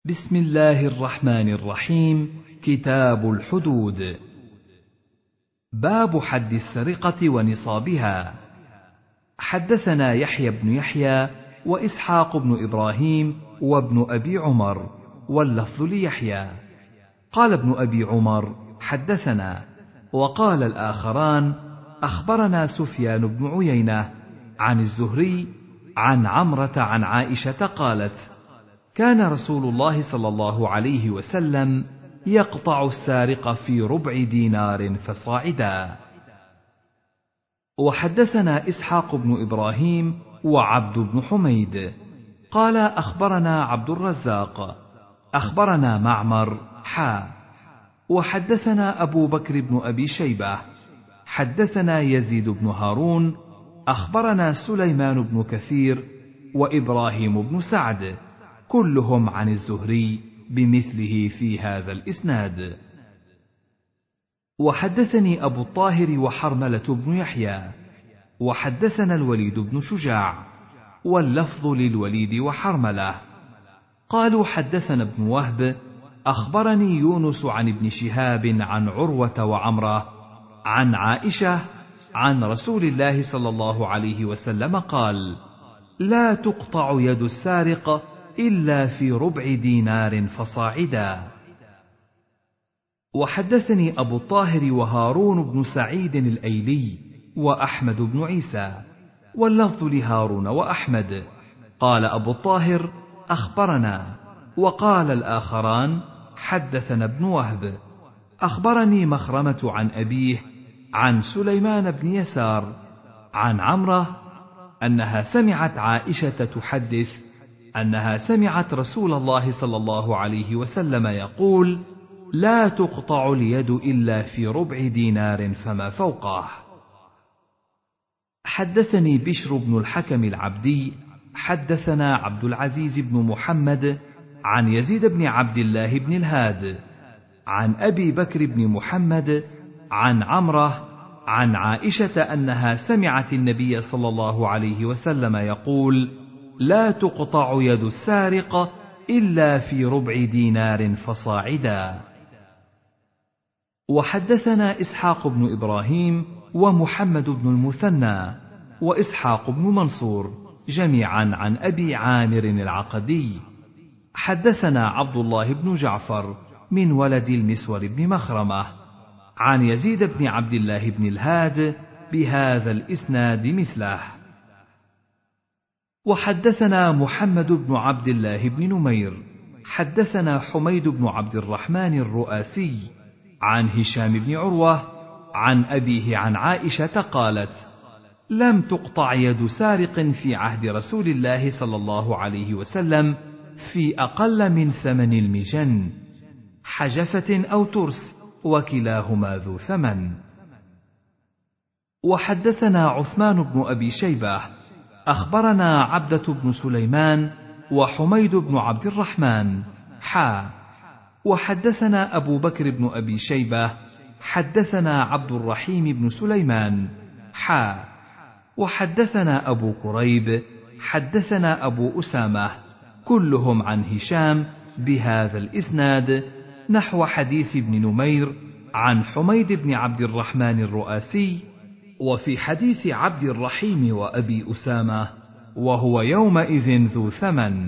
بسم الله الرحمن الرحيم. كتاب الحدود. باب حد السرقة ونصابها. حدثنا يحيى بن يحيى وإسحاق بن إبراهيم وابن أبي عمر، واللفظ ليحيى. قال ابن أبي عمر: حدثنا. وقال الآخران: أخبرنا سفيان بن عيينة عن الزهري عن عمرة عن عائشة قالت: كان رسول الله صلى الله عليه وسلم يقطع السارق في ربع دينار فصاعدا. وحدثنا إسحاق بن إبراهيم وعبد بن حميد قال: أخبرنا عبد الرزاق أخبرنا معمر وحدثنا أبو بكر بن أبي شيبة حدثنا يزيد بن هارون أخبرنا سليمان بن كثير وإبراهيم بن سعد كلهم عن الزهري بمثله في هذا الإسناد. وحدثني أبو الطاهر وحرملة بن يحيى وحدثنا الوليد بن شجاع، واللفظ للوليد وحرملة قالوا: حدثنا ابن وهب أخبرني يونس عن ابن شهاب عن عروة وعمرة عن عائشة عن رسول الله صلى الله عليه وسلم قال: لا تقطع يد السارق إلا في ربع دينار فصاعدا. وحدثني أبو الطاهر وهارون بن سعيد الأيلي وأحمد بن عيسى، واللفظ لهارون وأحمد. قال أبو الطاهر: أخبرنا. وقال الآخران: حدثنا ابن وهب أخبرني مخرمة عن أبيه عن سليمان بن يسار عن عمرة أنها سمعت عائشة تحدث أنها سمعت رسول الله صلى الله عليه وسلم يقول: لا تقطع اليد إلا في ربع دينار فما فوقه. حدثني بشر بن الحكم العبدي حدثنا عبد العزيز بن محمد عن يزيد بن عبد الله بن الهاد عن أبي بكر بن محمد عن عمرة عن عائشة أنها سمعت النبي صلى الله عليه وسلم يقول: لا تقطع يد السارق إلا في ربع دينار فصاعدا. وحدثنا إسحاق بن إبراهيم ومحمد بن المثنى وإسحاق بن منصور جميعا عن أبي عامر العقدي حدثنا عبد الله بن جعفر من ولد المسور بن مخرمة عن يزيد بن عبد الله بن الهاد بهذا الإسناد مثله. وحدثنا محمد بن عبد الله بن نمير حدثنا حميد بن عبد الرحمن الرؤاسي عن هشام بن عروة عن أبيه عن عائشة قالت: لم تقطع يد سارق في عهد رسول الله صلى الله عليه وسلم في أقل من 8 المجن، حجفة أو ترس، وكلاهما ذو ثمن. وحدثنا عثمان بن أبي شيبة أخبرنا عبدة بن سليمان وحميد بن عبد الرحمن وحدثنا أبو بكر بن أبي شيبة حدثنا عبد الرحيم بن سليمان وحدثنا أبو كريب حدثنا أبو أسامة كلهم عن هشام بهذا الإسناد نحو حديث ابن نمير عن حميد بن عبد الرحمن الرؤاسي، وفي حديث عبد الرحيم وأبي أسامة وهو يومئذ ذو ثمن.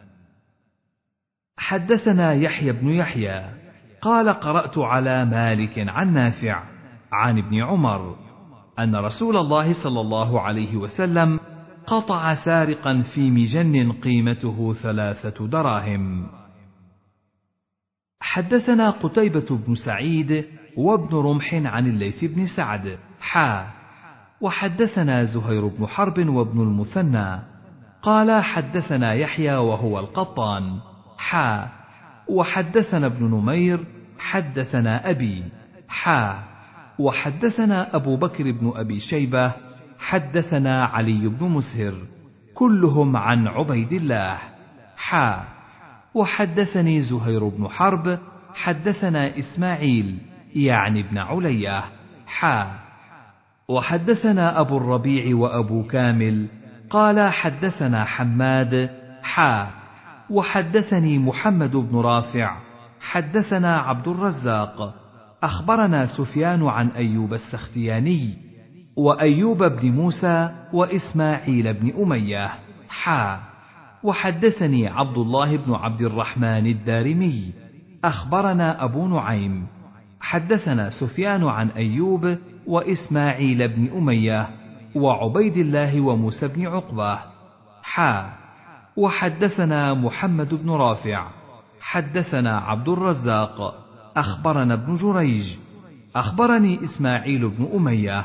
حدثنا يحيى بن يحيى قال: قرأت على مالك عن نافع عن ابن عمر أن رسول الله صلى الله عليه وسلم قطع سارقا في مجن قيمته 3 دراهم. حدثنا قتيبة بن سعيد وابن رمح عن الليث بن سعد وحدثنا زهير بن حرب وابن المثنى قال: حدثنا يحيى وهو القطان وحدثنا ابن نمير حدثنا أبي وحدثنا أبو بكر بن أبي شيبة حدثنا علي بن مسهر كلهم عن عبيد الله وحدثني زهير بن حرب حدثنا إسماعيل يعني ابن علية وحدثنا أبو الربيع وأبو كامل قال: حدثنا حماد وحدثني محمد بن رافع حدثنا عبد الرزاق أخبرنا سفيان عن أيوب السختياني وأيوب بن موسى وإسماعيل بن أمية وحدثني عبد الله بن عبد الرحمن الدارمي أخبرنا أبو نعيم حدثنا سفيان عن أيوب وإسماعيل بن أمية وعبيد الله وموسى بن عقبة وحدثنا محمد بن رافع حدثنا عبد الرزاق أخبرنا ابن جريج أخبرني إسماعيل بن أمية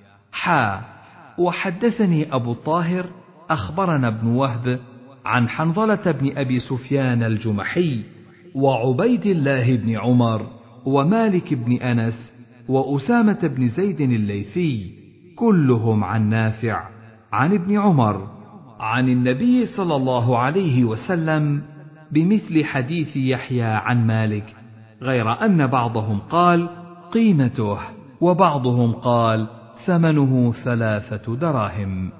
وحدثني أبو الطاهر أخبرنا ابن وهب عن حنظلة بن أبي سفيان الجمحي وعبيد الله بن عمر ومالك بن أنس وأسامة بن زيد الليثي كلهم عن نافع عن ابن عمر عن النبي صلى الله عليه وسلم بمثل حديث يحيى عن مالك، غير أن بعضهم قال قيمته وبعضهم قال ثمنه 3 دراهم.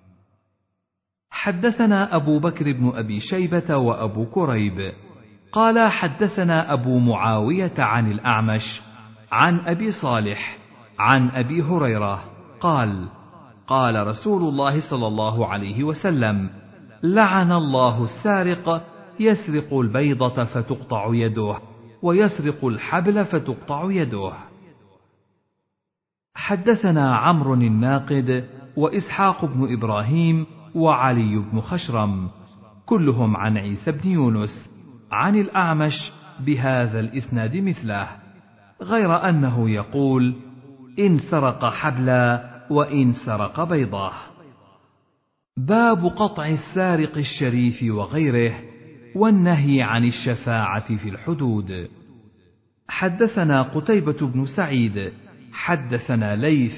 حدثنا أبو بكر بن أبي شيبة وأبو كريب قال حدثنا أبو معاوية عن الأعمش عن أبي صالح عن أبي هريرة قال قال رسول الله صلى الله عليه وسلم لعن الله السارق يسرق البيضة فتقطع يده ويسرق الحبل فتقطع يده. حدثنا عمرو الناقد وإسحاق بن إبراهيم وعلي بن خشرم كلهم عن عيسى بن يونس عن الأعمش بهذا الإسناد مثله، غير أنه يقول إن سرق حبلا وإن سرق بيضة. باب قطع السارق الشريف وغيره والنهي عن الشفاعة في الحدود. حدثنا قتيبة بن سعيد حدثنا ليث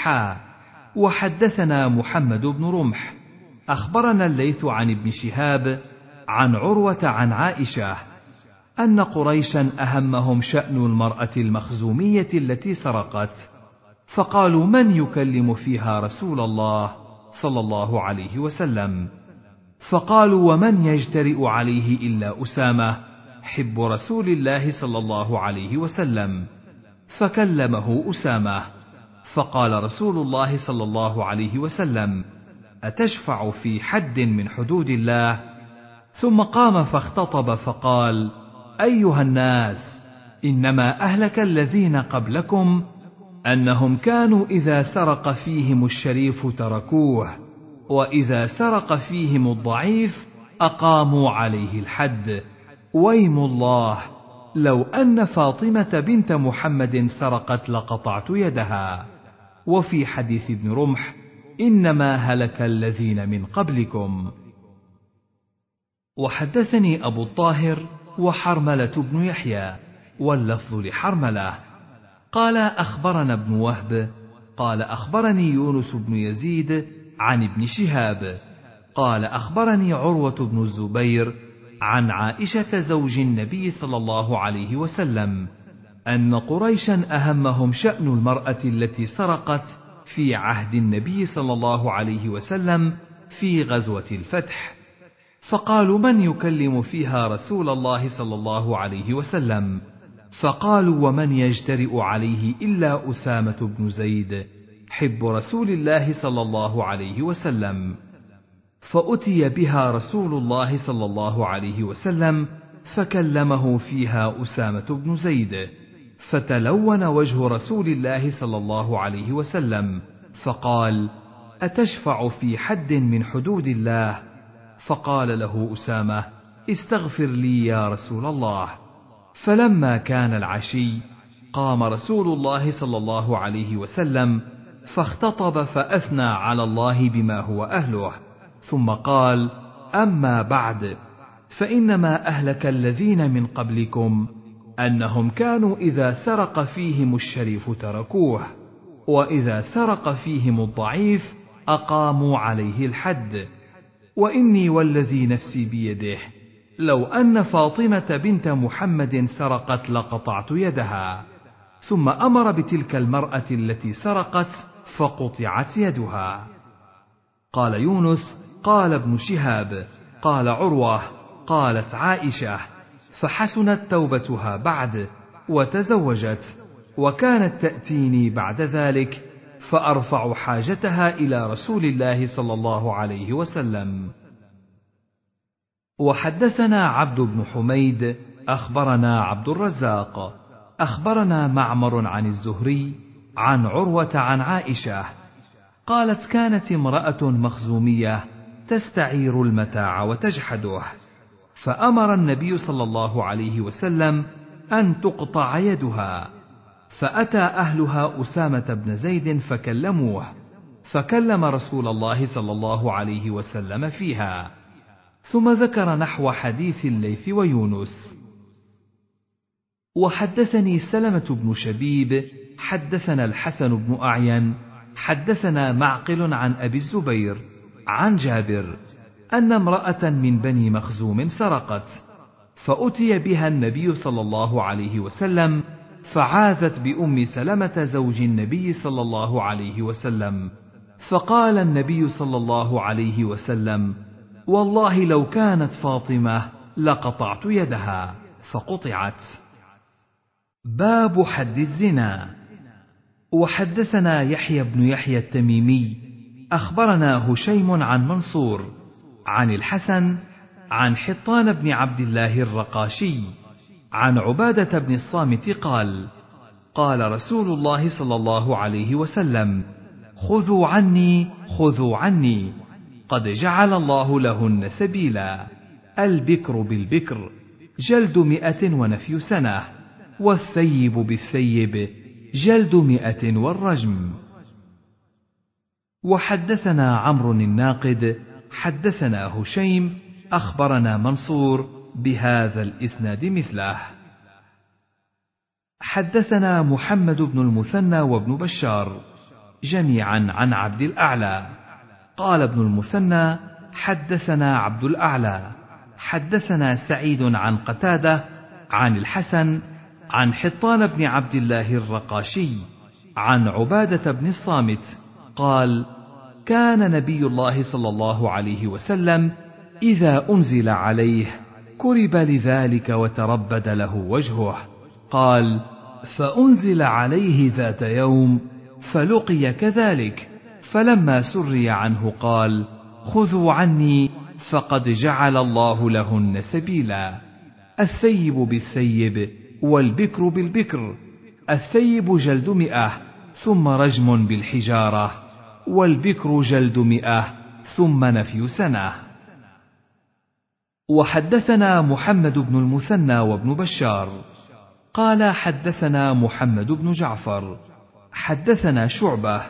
وحدثنا محمد بن رمح أخبرنا الليث عن ابن شهاب عن عروة عن عائشة أن قريشا أهمهم شأن المرأة المخزومية التي سرقت، فقالوا من يكلم فيها رسول الله صلى الله عليه وسلم؟ فقالوا ومن يجترئ عليه إلا أسامة حب رسول الله صلى الله عليه وسلم، فكلمه أسامة، فقال رسول الله صلى الله عليه وسلم أتشفع في حد من حدود الله؟ ثم قام فاختطب فقال أيها الناس، إنما أهلك الذين قبلكم أنهم كانوا إذا سرق فيهم الشريف تركوه، وإذا سرق فيهم الضعيف أقاموا عليه الحد. ويم الله لو أن فاطمة بنت محمد سرقت لقطعت يدها. وفي حديث ابن رمح إنما هلك الذين من قبلكم. وحدثني أبو الطاهر وحرملة بن يحيى واللفظ لحرملة قال أخبرنا ابن وهب قال أخبرني يونس بن يزيد عن ابن شهاب قال أخبرني عروة بن الزبير عن عائشة زوج النبي صلى الله عليه وسلم أن قريشا أهمهم شأن المرأة التي سرقت في عهد النبي صلى الله عليه وسلم في غزوة الفتح، فقالوا من يكلم فيها رسول الله صلى الله عليه وسلم؟ فقالوا ومن يجترئ عليه إلا أسامة بن زيد حب رسول الله صلى الله عليه وسلم. فأتي بها رسول الله صلى الله عليه وسلم فكلمه فيها أسامة بن زيد، فتلون وجه رسول الله صلى الله عليه وسلم فقال أتشفع في حد من حدود الله؟ فقال له أسامة استغفر لي يا رسول الله. فلما كان العشي قام رسول الله صلى الله عليه وسلم فاختطب فأثنى على الله بما هو أهله، ثم قال أما بعد، فإنما أهلك الذين من قبلكم أنهم كانوا إذا سرق فيهم الشريف تركوه، وإذا سرق فيهم الضعيف أقاموا عليه الحد. وإني والذي نفسي بيده لو أن فاطمة بنت محمد سرقت لقطعت يدها. ثم أمر بتلك المرأة التي سرقت فقطعت يدها. قال يونس قال ابن شهاب قال عروة قالت عائشة: فحسنت توبتها بعد وتزوجت، وكانت تأتيني بعد ذلك فأرفع حاجتها إلى رسول الله صلى الله عليه وسلم. وحدثنا عبد بن حميد أخبرنا عبد الرزاق أخبرنا معمر عن الزهري عن عروة عن عائشة قالت: كانت امرأة مخزومية تستعير المتاع وتجحده، فأمر النبي صلى الله عليه وسلم أن تقطع يدها، فأتى أهلها أسامة بن زيد فكلموه، فكلم رسول الله صلى الله عليه وسلم فيها، ثم ذكر نحو حديث الليث ويونس. وحدثني سلمة بن شبيب حدثنا الحسن بن أعين حدثنا معقل عن أبي الزبير عن جابر أن امرأة من بني مخزوم سرقت، فأتي بها النبي صلى الله عليه وسلم، فعاذت بأم سلمة زوج النبي صلى الله عليه وسلم، فقال النبي صلى الله عليه وسلم: والله لو كانت فاطمة لقطعت يدها، فقطعت. باب حد الزنا. وحدثنا يحيى بن يحيى التميمي أخبرنا هشيم عن منصور عن الحسن عن حطان بن عبد الله الرقاشي عن عبادة بن الصامت قال: قال رسول الله صلى الله عليه وسلم: خذوا عني خذوا عني، قد جعل الله لهن سبيلا، البكر بالبكر جلد 100 ونفي سنة، والثيب بالثيب جلد 100 والرجم. وحدثنا عمرو الناقد حدثنا هشيم أخبرنا منصور بهذا الإسناد مثله. حدثنا محمد بن المثنى وابن بشار جميعا عن عبد الأعلى قال ابن المثنى: حدثنا عبد الأعلى حدثنا سعيد عن قتادة عن الحسن عن حطان بن عبد الله الرقاشي عن عبادة بن الصامت قال: كان نبي الله صلى الله عليه وسلم إذا أنزل عليه كرب لذلك وتربد له وجهه. قال: فأنزل عليه ذات يوم فلقي كذلك، فلما سري عنه قال: خذوا عني فقد جعل الله لهن سبيلا، الثيب بالثيب والبكر بالبكر، الثيب جلد 100 ثم رجم بالحجارة، والبكر جلد 100 ثم نفي سنة. وحدثنا محمد بن المثنى وابن بشار قال: حدثنا محمد بن جعفر حدثنا شعبة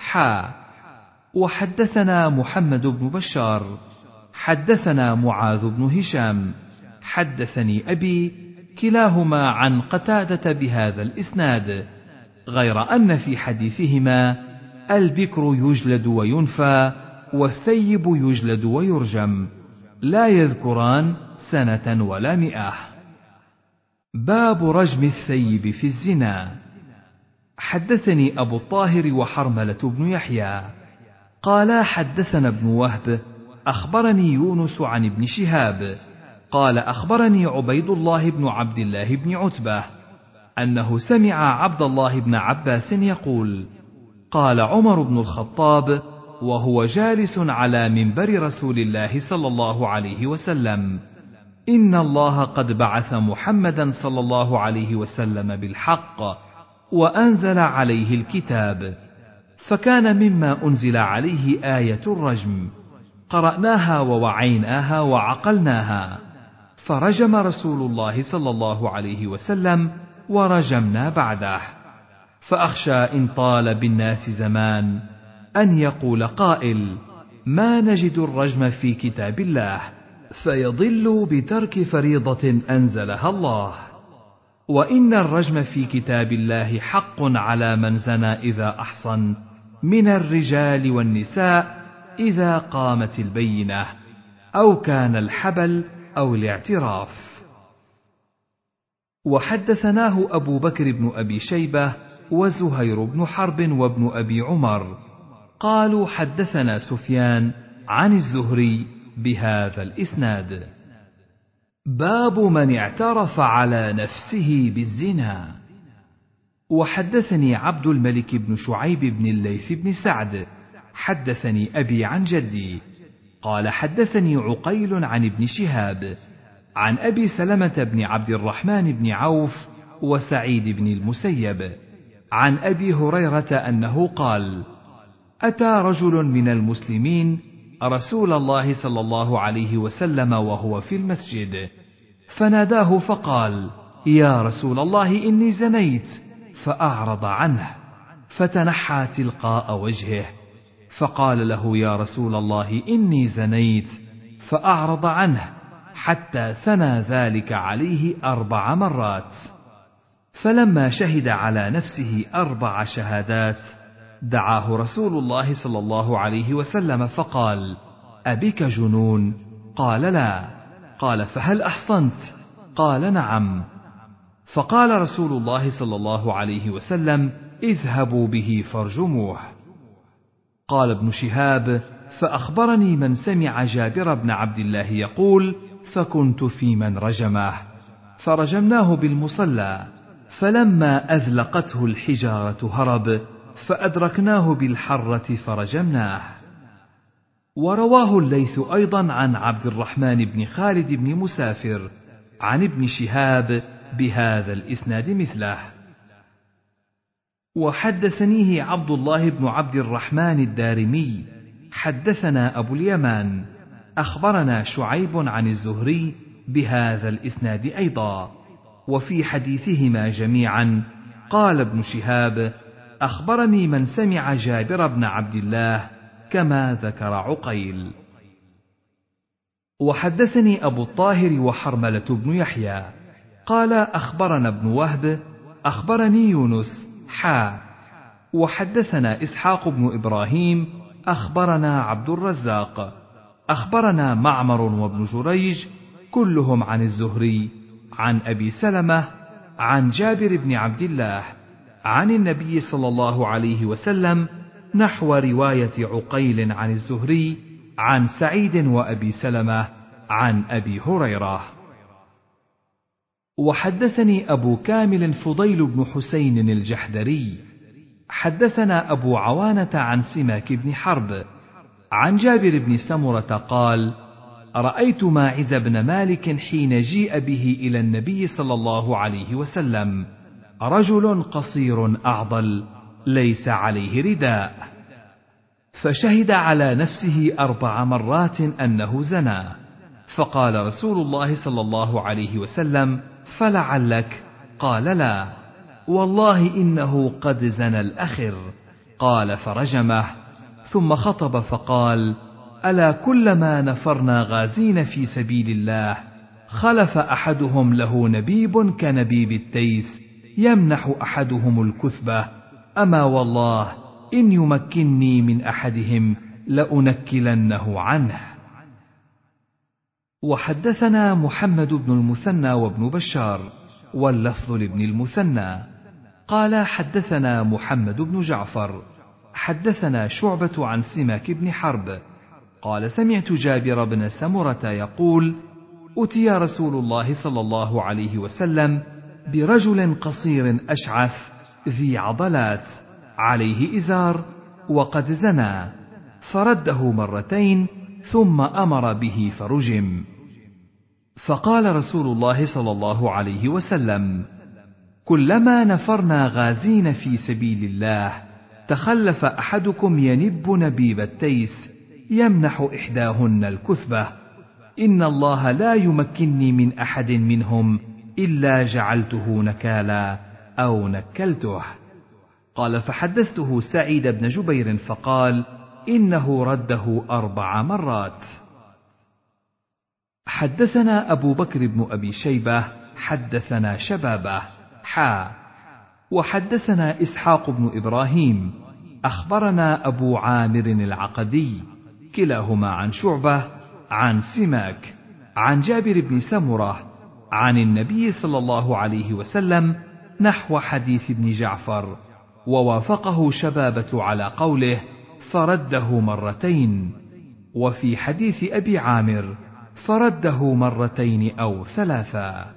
وحدثنا محمد بن بشار حدثنا معاذ بن هشام حدثني أبي كلاهما عن قتادة بهذا الإسناد، غير أن في حديثهما البكر يجلد وينفى والثيب يجلد ويرجم، لا يذكران سنة ولا 100. باب رجم الثيب في الزنا. حدثني أبو الطاهر وحرملة بن يحيى قالا حدثنا ابن وهب أخبرني يونس عن ابن شهاب قال: أخبرني عبيد الله بن عبد الله بن عتبة أنه سمع عبد الله بن عباس يقول: قال عمر بن الخطاب وهو جالس على منبر رسول الله صلى الله عليه وسلم: إن الله قد بعث محمدا صلى الله عليه وسلم بالحق وأنزل عليه الكتاب، فكان مما أنزل عليه آية الرجم، قرأناها ووعيناها وعقلناها، فرجم رسول الله صلى الله عليه وسلم ورجمنا بعده، فأخشى إن طال بالناس زمان أن يقول قائل: ما نجد الرجم في كتاب الله، فيضل بترك فريضة أنزلها الله، وإن الرجم في كتاب الله حق على من زنى إذا أحصن من الرجال والنساء إذا قامت البينة أو كان الحبل أو الاعتراف. وحدثناه أبو بكر بن أبي شيبة وزهير بن حرب وابن أبي عمر قالوا: حدثنا سفيان عن الزهري بهذا الإسناد. باب من اعترف على نفسه بالزنا. وحدثني عبد الملك بن شعيب بن الليث بن سعد حدثني أبي عن جدي قال حدثني عقيل عن ابن شهاب عن أبي سلمة بن عبد الرحمن بن عوف وسعيد بن المسيب عن أبي هريرة أنه قال: أتى رجل من المسلمين رسول الله صلى الله عليه وسلم وهو في المسجد، فناداه فقال: يا رسول الله إني زنيت، فأعرض عنه، فتنحى تلقاء وجهه، فقال له: يا رسول الله إني زنيت، فأعرض عنه، حتى ثنى ذلك عليه 4 مرات. فلما شهد على نفسه 4 شهادات دعاه رسول الله صلى الله عليه وسلم فقال: أبك جنون؟ قال: لا. قال: فهل أحصنت؟ قال: نعم. فقال رسول الله صلى الله عليه وسلم: اذهبوا به فارجموه. قال ابن شهاب: فأخبرني من سمع جابر بن عبد الله يقول: فكنت في من رجمه، فرجمناه بالمصلى، فلما أذلقته الحجارة هرب، فأدركناه بالحرة فرجمناه. ورواه الليث أيضا عن عبد الرحمن بن خالد بن مسافر عن ابن شهاب بهذا الإسناد مثله. وحدثنيه عبد الله بن عبد الرحمن الدارمي حدثنا أبو اليمان أخبرنا شعيب عن الزهري بهذا الإسناد أيضا. وفي حديثهما جميعا قال ابن شهاب: أخبرني من سمع جابر بن عبد الله كما ذكر عقيل. وحدثني أبو الطاهر وحرملة بن يحيى قال أخبرنا ابن وهب أخبرني يونس وحدثنا إسحاق بن إبراهيم أخبرنا عبد الرزاق أخبرنا معمر وابن جريج كلهم عن الزهري عن أبي سلمة عن جابر بن عبد الله عن النبي صلى الله عليه وسلم نحو رواية عقيل عن الزهري عن سعيد وأبي سلمة عن أبي هريرة. وحدثني أبو كامل فضيل بن حسين الجحدري حدثنا أبو عوانة عن سماك بن حرب عن جابر بن سمرة قال: رأيت ماعز بن مالك حين جيء به إلى النبي صلى الله عليه وسلم، رجل قصير أعضل ليس عليه رداء، فشهد على نفسه 4 مرات أنه زنى، فقال رسول الله صلى الله عليه وسلم: فلعلك؟ قال: لا والله إنه قد زنى الأخر. قال: فرجمه، ثم خطب فقال: ألا كلما نفرنا غازين في سبيل الله خلف أحدهم له نبيب كنبيب التيس يمنح أحدهم الكثبة، أما والله إن يمكنني من أحدهم لأنكلنه عنه. وحدثنا محمد بن المثنى وابن بشار واللفظ لابن المثنى قال حدثنا محمد بن جعفر حدثنا شعبة عن سماك بن حرب قال: سمعت جابر بن سمرة يقول: أتي رسول الله صلى الله عليه وسلم برجل قصير أشعث ذي عضلات عليه إزار وقد زنى، فرده 2 مرتين ثم أمر به فرجم. فقال رسول الله صلى الله عليه وسلم: كلما نفرنا غازين في سبيل الله تخلف أحدكم ينب نبيب التيس يمنح إحداهن الكثبة، إن الله لا يمكنني من أحد منهم إلا جعلته نكالا أو نكلته. قال: فحدثته سعيد بن جبير فقال: إنه رده 4 مرات. حدثنا أبو بكر بن أبي شيبة حدثنا شبابه وحدثنا إسحاق بن إبراهيم أخبرنا أبو عامر العقدي كلاهما عن شعبة عن سماك عن جابر بن سمرة عن النبي صلى الله عليه وسلم نحو حديث ابن جعفر، ووافقه شبابة على قوله: فرده 2 مرتين. وفي حديث أبي عامر: فرده مرتين أو ثلاثا.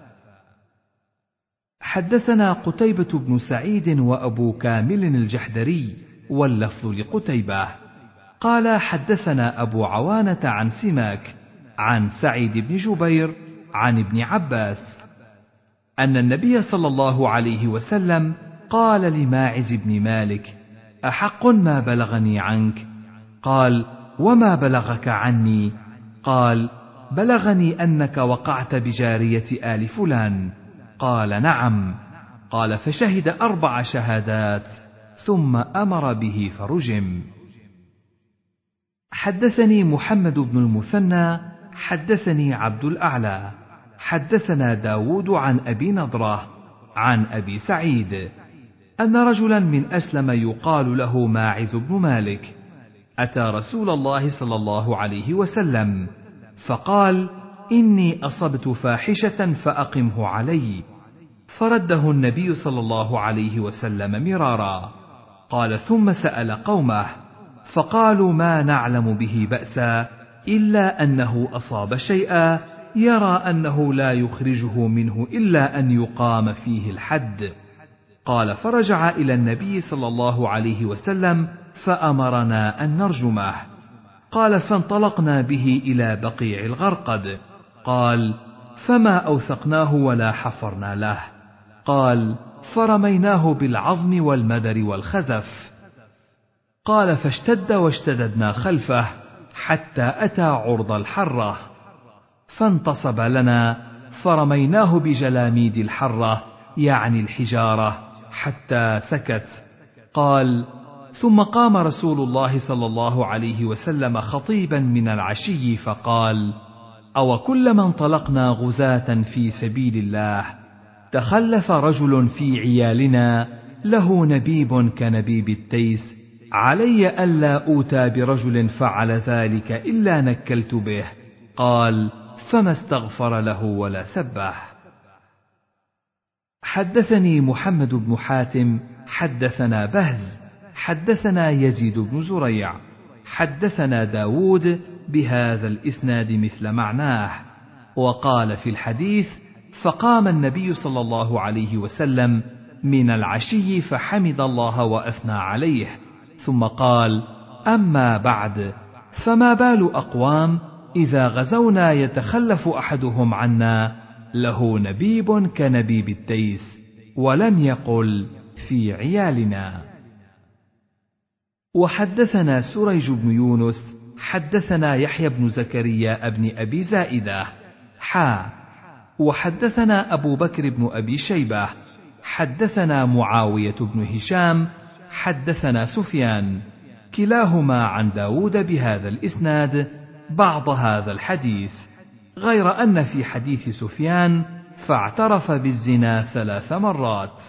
حدثنا قتيبة بن سعيد وأبو كامل الجحدري، واللفظ لقتيبة، قال حدثنا أبو عوانة عن سماك عن سعيد بن جبير عن ابن عباس أن النبي صلى الله عليه وسلم قال لماعز بن مالك: أحق ما بلغني عنك؟ قال: وما بلغك عني؟ قال: بلغني أنك وقعت بجارية آل فلان. قال: نعم. قال: فشهد 4 شهادات ثم أمر به فرجم. حدثني محمد بن المثنى حدثني عبد الأعلى حدثنا داود عن أبي نضرة عن أبي سعيد أن رجلا من أسلم يقال له ماعز بن مالك أتى رسول الله صلى الله عليه وسلم فقال: إني أصبت فاحشة فأقمه علي. فرده النبي صلى الله عليه وسلم مرارا. قال: ثم سأل قومه فقالوا: ما نعلم به بأسا إلا أنه أصاب شيئا يرى أنه لا يخرجه منه إلا أن يقام فيه الحد. قال: فرجع إلى النبي صلى الله عليه وسلم فأمرنا أن نرجمه. قال: فانطلقنا به إلى بقيع الغرقد. قال: فما أوثقناه ولا حفرنا له. قال: فرميناه بالعظم والمدر والخزف. قال: فاشتد واشتددنا خلفه حتى أتى عرض الحرة فانتصب لنا فرميناه بجلاميد الحرة يعني الحجارة حتى سكت. قال: ثم قام رسول الله صلى الله عليه وسلم خطيبا من العشي فقال: أو كلما انطلقنا غزاة في سبيل الله تخلف رجل في عيالنا له نبيب كنبيب التيس علي ألا أوتى برجل فعل ذلك إلا نكلت به. قال: فما استغفر له ولا سبه. حدثني محمد بن حاتم حدثنا بهز حدثنا يزيد بن زريع حدثنا داود بهذا الإسناد مثل معناه. وقال في الحديث: فقام النبي صلى الله عليه وسلم من العشي فحمد الله وأثنى عليه ثم قال: أما بعد، فما بال أقوام إذا غزونا يتخلف أحدهم عنا له نبيب كنبيب التيس ولم يقل في عيالنا. وحدثنا سريج بن يونس حدثنا يحيى بن زكريا بن أبي زائدة وحدثنا أبو بكر بن أبي شيبة حدثنا معاوية بن هشام حدثنا سفيان كلاهما عن داود بهذا الإسناد بعض هذا الحديث، غير أن في حديث سفيان فاعترف بالزنا 3 مرات.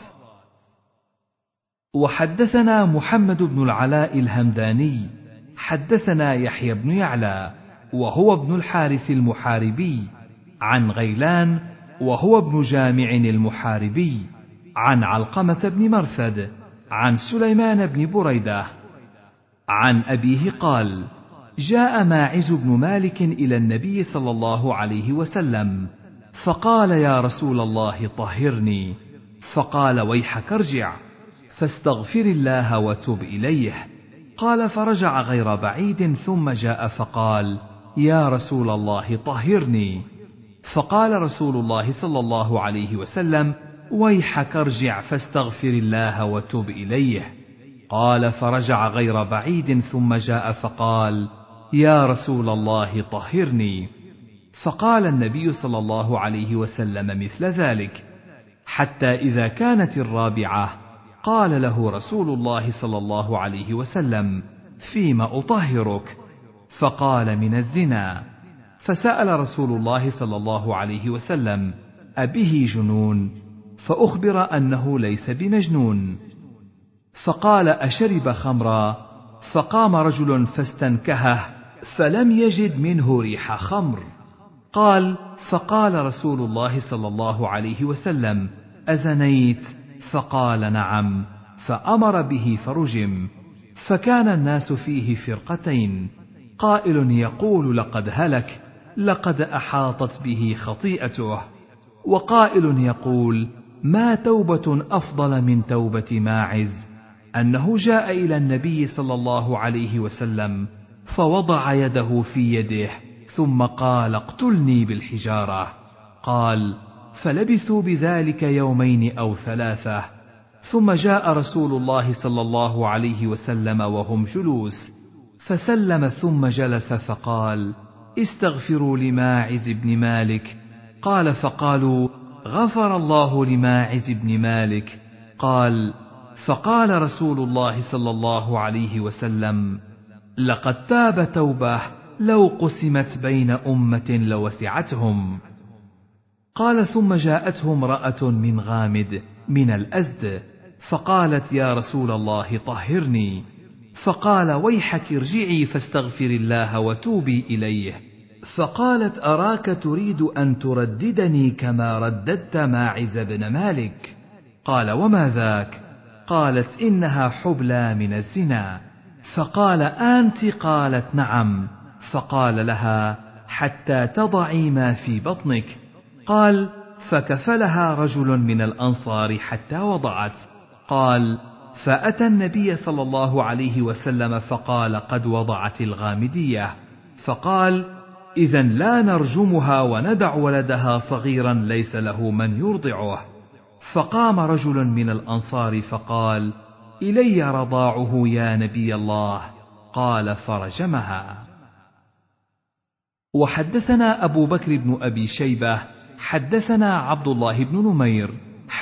وحدثنا محمد بن العلاء الهمداني حدثنا يحيى بن يعلى وهو ابن الحارث المحاربي عن غيلان وهو ابن جامع المحاربي عن علقمة بن مرثد عن سليمان بن بريدة عن أبيه قال: جاء ماعز بن مالك إلى النبي صلى الله عليه وسلم فقال: يا رسول الله طهرني. فقال: ويحك ارجع فاستغفر الله وتب إليه. قال: فرجع غير بعيد ثم جاء فقال: يا رسول الله طهرني. فقال رسول الله صلى الله عليه وسلم: ويحك ارجع فاستغفر الله وتب إليه. قال: فرجع غير بعيد ثم جاء فقال: يا رسول الله طهرني. فقال النبي صلى الله عليه وسلم مثل ذلك، حتى إذا كانت 4 قال له رسول الله صلى الله عليه وسلم: فيما أطهرك؟ فقال: من الزنا. فسأل رسول الله صلى الله عليه وسلم: أبه جنون؟ فأخبر أنه ليس بمجنون. فقال: أشرب خمرا؟ فقام رجل فاستنكهه فلم يجد منه ريح خمر. قال: فقال رسول الله صلى الله عليه وسلم: أزنيت؟ فقال: نعم. فأمر به فرجم. فكان الناس فيه فرقتين، قائل يقول: لقد هلك، لقد أحاطت به خطيئته. وقائل يقول: ما توبة أفضل من توبة ماعز، أنه جاء إلى النبي صلى الله عليه وسلم فوضع يده في يده ثم قال: اقتلني بالحجارة. قال: فلبثوا بذلك يومين أو ثلاثة، ثم جاء رسول الله صلى الله عليه وسلم وهم جلوس، فسلم ثم جلس فقال: استغفروا لماعز بن مالك. قال: فقالوا: غفر الله لماعز بن مالك. قال: فقال رسول الله صلى الله عليه وسلم: لقد تاب توبة لو قسمت بين أمة لوسعتهم. قال: ثم جاءته امرأة من غامد من الأزد فقالت: يا رسول الله طهرني. فقال: ويحك ارجعي فاستغفر الله وتوبي إليه. فقالت: أراك تريد أن ترددني كما رددت ماعز بن مالك. قال: وما ذاك؟ قالت: إنها حبلى من الزنا. فقال: أنت؟ قالت: نعم. فقال لها: حتى تضعي ما في بطنك. قال: فكفلها رجل من الأنصار حتى وضعت. قال: فأتى النبي صلى الله عليه وسلم فقال: قد وضعت الغامدية. فقال: إذن لا نرجمها وندع ولدها صغيرا ليس له من يرضعه. فقام رجل من الأنصار فقال: إلي رضاعه يا نبي الله. قال: فرجمها. وحدثنا أبو بكر بن أبي شيبة حدثنا عبد الله بن نمير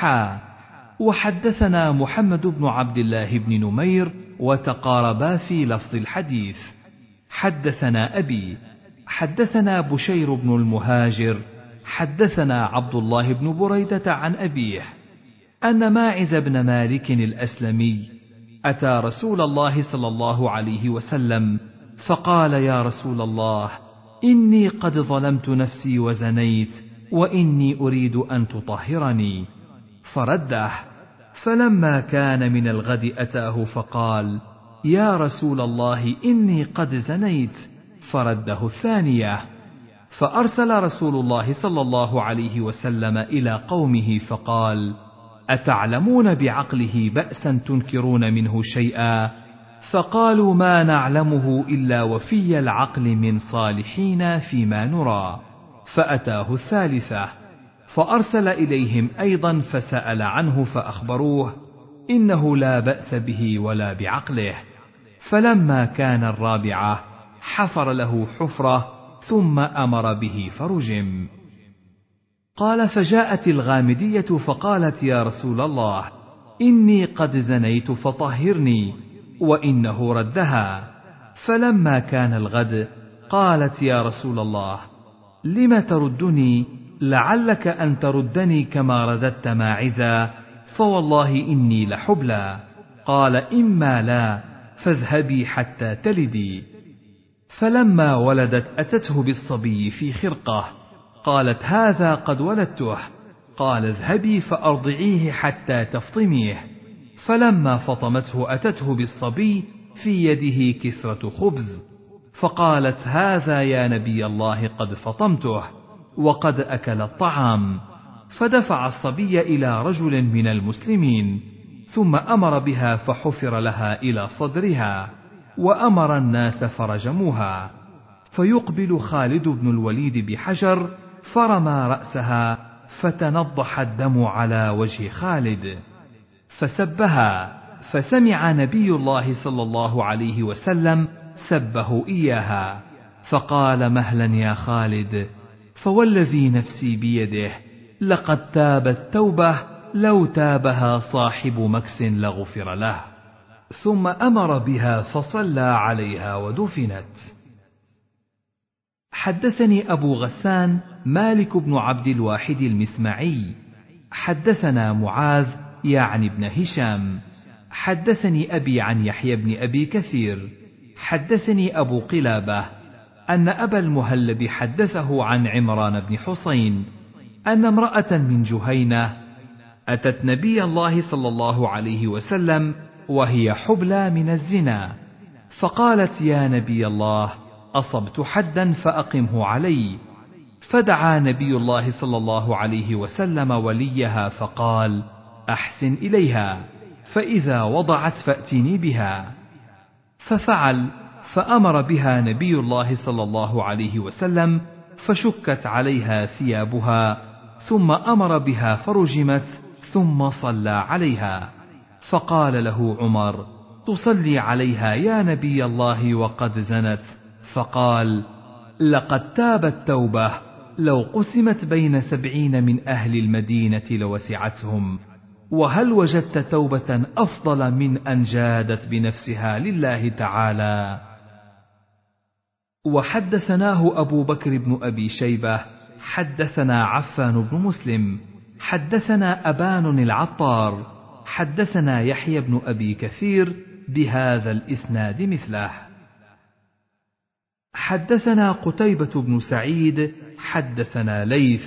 وحدثنا محمد بن عبد الله بن نمير وتقاربا في لفظ الحديث. حدثنا أبي حدثنا بشير بن المهاجر حدثنا عبد الله بن بريدة عن أبيه أن ماعز بن مالك الأسلمي أتى رسول الله صلى الله عليه وسلم فقال: يا رسول الله، إني قد ظلمت نفسي وزنيت، وإني أريد أن تطهرني. فرده، فلما كان من الغد أتاه فقال: يا رسول الله، إني قد زنيت. فرده الثانية. فأرسل رسول الله صلى الله عليه وسلم إلى قومه فقال: أتعلمون بعقله بأسا تنكرون منه شيئا؟ فقالوا: ما نعلمه إلا وفي العقل من صالحين فيما نرى. فأتاه الثالثة، فأرسل إليهم أيضا فسأل عنه فأخبروه إنه لا بأس به ولا بعقله. فلما كان الرابعة حفر له حفرة ثم أمر به فرجم. قال: فجاءت الغامدية فقالت: يا رسول الله، إني قد زنيت فطهرني. وإنه ردها. فلما كان الغد قالت: يا رسول الله، لم تردني؟ لعلك أن تردني كما رددت ماعزا، فوالله إني لحبلى. قال: إما لا، فاذهبي حتى تلدي. فلما ولدت أتته بالصبي في خرقة. قالت: هذا قد ولدته. قال: اذهبي فأرضعيه حتى تفطميه. فلما فطمته أتته بالصبي في يده كسرة خبز. فقالت: هذا يا نبي الله قد فطمته وقد أكل الطعام. فدفع الصبي إلى رجل من المسلمين، ثم أمر بها فحفر لها إلى صدرها، وأمر الناس فرجموها. فيقبل خالد بن الوليد بحجر فرمى رأسها، فتنضح الدم على وجه خالد، فسبها. فسمع نبي الله صلى الله عليه وسلم سبه إياها، فقال: مهلا يا خالد، فوالذي نفسي بيده لقد تابت توبة لو تابها صاحب مكس لغفر له. ثم أمر بها فصلى عليها ودفنت. حدثني أبو غسان مالك بن عبد الواحد المسمعي حدثنا معاذ يعني بن هشام حدثني أبي عن يحيى بن أبي كثير حدثني أبو قلابة أن أبا المهلب حدثه عن عمران بن حسين أن امرأة من جهينة أتت نبي الله صلى الله عليه وسلم وهي حبلى من الزنا، فقالت: يا نبي الله، أصبت حدا فأقمه علي. فدعا نبي الله صلى الله عليه وسلم وليها فقال: أحسن إليها، فإذا وضعت فأتني بها. ففعل، فأمر بها نبي الله صلى الله عليه وسلم، فشكت عليها ثيابها، ثم أمر بها فرجمت، ثم صلى عليها. فقال له عمر: تصلي عليها يا نبي الله وقد زنت؟ فقال: لقد تابت توبة، لو قسمت بين 70 من أهل المدينة لوسعتهم، وهل وجدت توبة أفضل من أن جادت بنفسها لله تعالى؟ وحدثناه أبو بكر بن أبي شيبة حدثنا عفان بن مسلم حدثنا أبان العطار حدثنا يحيى بن أبي كثير بهذا الإسناد مثله. حدثنا قتيبة بن سعيد حدثنا ليث